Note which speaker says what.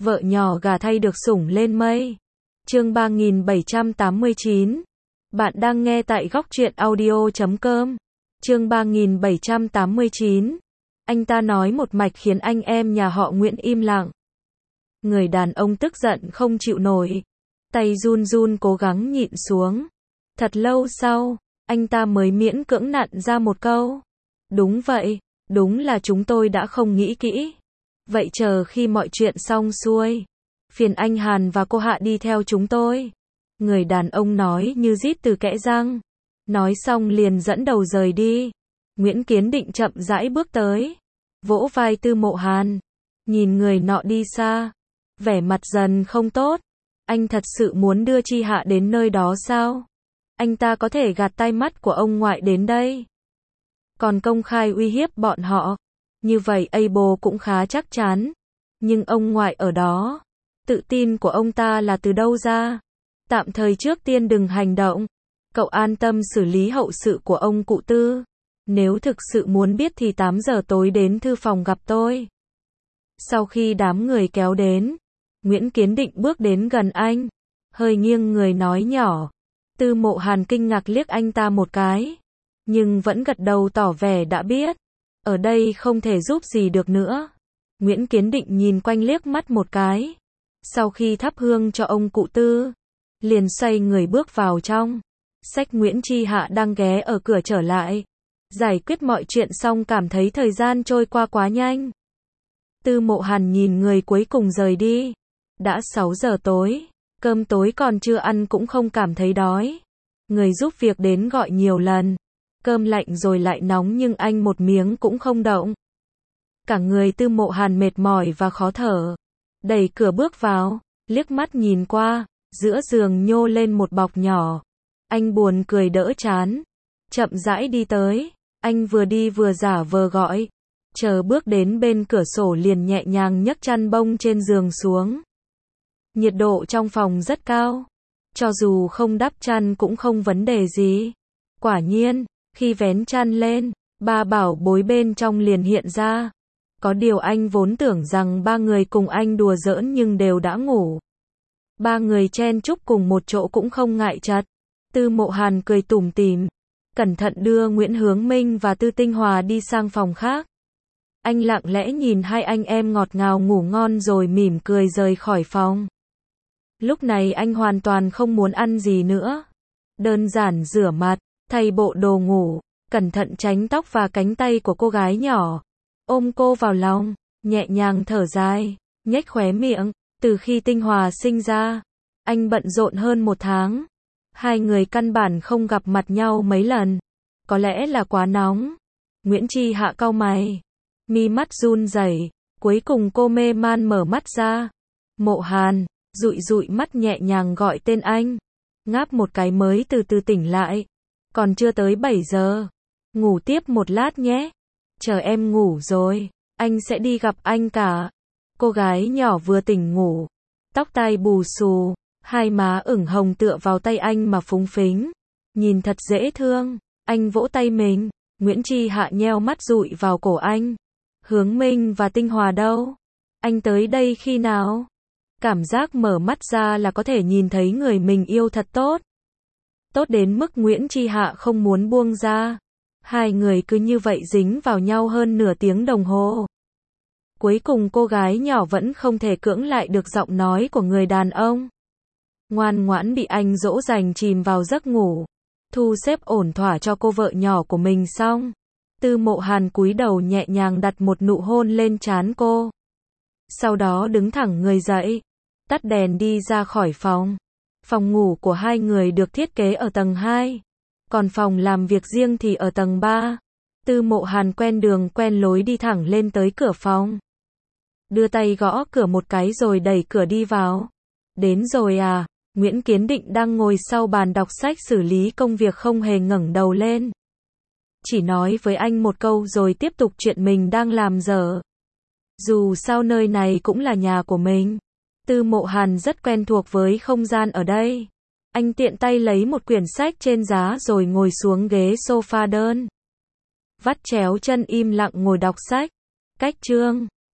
Speaker 1: Vợ nhỏ gà thay được sủng lên mây. Chương 3789. Bạn đang nghe tại góc truyện audio.com. Chương 3789. Anh ta nói một mạch khiến anh em nhà họ Nguyễn im lặng. Người đàn ông tức giận không chịu nổi. Tay run run cố gắng nhịn xuống. Thật lâu sau, anh ta mới miễn cưỡng nặn ra một câu. Đúng vậy, đúng là chúng tôi đã không nghĩ kỹ. Vậy chờ khi mọi chuyện xong xuôi, phiền anh Hàn và cô Hạ đi theo chúng tôi. Người đàn ông nói như rít từ kẽ răng. Nói xong liền dẫn đầu rời đi. Nguyễn Kiến Định chậm rãi bước tới, vỗ vai Tư Mộ Hàn, nhìn người nọ đi xa, vẻ mặt dần không tốt. Anh thật sự muốn đưa Chi Hạ đến nơi đó sao? Anh ta có thể gạt tai mắt của ông ngoại đến đây, còn công khai uy hiếp bọn họ. Như vậy Able cũng khá chắc chắn. Nhưng ông ngoại ở đó, tự tin của ông ta là từ đâu ra? Tạm thời trước tiên đừng hành động. Cậu an tâm xử lý hậu sự của ông cụ Tư. Nếu thực sự muốn biết thì 8 giờ tối đến thư phòng gặp tôi. Sau khi đám người kéo đến, Nguyễn Kiến Định bước đến gần anh, hơi nghiêng người nói nhỏ. Tư Mộ Hàn kinh ngạc liếc anh ta một cái, nhưng vẫn gật đầu tỏ vẻ đã biết. Ở đây không thể giúp gì được nữa. Nguyễn Kiến Định nhìn quanh liếc mắt một cái. Sau khi thắp hương cho ông cụ Tư, liền xoay người bước vào trong. Xách Nguyễn Chi Hạ đang ghé ở cửa trở lại. Giải quyết mọi chuyện xong cảm thấy thời gian trôi qua quá nhanh. Tư Mộ Hàn nhìn người cuối cùng rời đi. Đã 6 giờ tối, cơm tối còn chưa ăn cũng không cảm thấy đói. Người giúp việc đến gọi nhiều lần. Cơm lạnh rồi lại nóng nhưng anh một miếng cũng không động. Cả người Tư Mộ Hàn mệt mỏi và khó thở. Đẩy cửa bước vào, liếc mắt nhìn qua, giữa giường nhô lên một bọc nhỏ. Anh buồn cười đỡ chán, chậm rãi đi tới. Anh vừa đi vừa giả vờ gọi. Chờ bước đến bên cửa sổ liền nhẹ nhàng nhấc chăn bông trên giường xuống. Nhiệt độ trong phòng rất cao. Cho dù không đắp chăn cũng không vấn đề gì. Quả nhiên, khi vén chăn lên, ba bảo bối bên trong liền hiện ra. Có điều anh vốn tưởng rằng ba người cùng anh đùa giỡn nhưng đều đã ngủ. Ba người chen chúc cùng một chỗ cũng không ngại chật. Tư Mộ Hàn cười tủm tỉm, cẩn thận đưa Nguyễn Hướng Minh và Tư Tinh Hòa đi sang phòng khác. Anh lặng lẽ nhìn hai anh em ngọt ngào ngủ ngon rồi mỉm cười rời khỏi phòng. Lúc này anh hoàn toàn không muốn ăn gì nữa. Đơn giản rửa mặt, thay bộ đồ ngủ, cẩn thận tránh tóc và cánh tay của cô gái nhỏ. Ôm cô vào lòng, nhẹ nhàng thở dài, nhếch khóe miệng. Từ khi Tinh Hòa sinh ra, anh bận rộn hơn 1 tháng. Hai người căn bản không gặp mặt nhau mấy lần. Có lẽ là quá nóng. Nguyễn Chi Hạ cau mày, mi mắt run rẩy. Cuối cùng cô mê man mở mắt ra. Mộ Hàn, dụi dụi mắt nhẹ nhàng gọi tên anh. Ngáp một cái mới từ từ tỉnh lại. Còn chưa tới 7 giờ. Ngủ tiếp một lát nhé. Chờ em ngủ rồi, anh sẽ đi gặp anh cả. Cô gái nhỏ vừa tỉnh ngủ, tóc tai bù xù, hai má ửng hồng tựa vào tay anh mà phúng phính. Nhìn thật dễ thương. Anh vỗ tay mình. Nguyễn Chi Hạ nheo mắt dụi vào cổ anh. Hướng Minh và Tinh Hòa đâu? Anh tới đây khi nào? Cảm giác mở mắt ra là có thể nhìn thấy người mình yêu thật tốt. Tốt đến mức Nguyễn Chi Hạ không muốn buông ra. Hai người cứ như vậy dính vào nhau hơn nửa tiếng đồng hồ. Cuối cùng cô gái nhỏ vẫn không thể cưỡng lại được giọng nói của người đàn ông. Ngoan ngoãn bị anh dỗ dành chìm vào giấc ngủ. Thu xếp ổn thỏa cho cô vợ nhỏ của mình xong, Tư Mộ Hàn cúi đầu nhẹ nhàng đặt một nụ hôn lên trán cô. Sau đó đứng thẳng người dậy, tắt đèn đi ra khỏi phòng. Phòng ngủ của hai người được thiết kế ở tầng 2. Còn phòng làm việc riêng thì ở tầng 3. Tư Mộ Hàn quen đường quen lối đi thẳng lên tới cửa phòng. Đưa tay gõ cửa một cái rồi đẩy cửa đi vào. Đến rồi à? Nguyễn Kiến Định đang ngồi sau bàn đọc sách xử lý công việc không hề ngẩng đầu lên. Chỉ nói với anh một câu rồi tiếp tục chuyện mình đang làm dở. Dù sao nơi này cũng là nhà của mình. Tư Mộ Hàn rất quen thuộc với không gian ở đây. Anh tiện tay lấy một quyển sách trên giá rồi ngồi xuống ghế sofa đơn. Vắt chéo chân im lặng ngồi đọc sách. Cách chương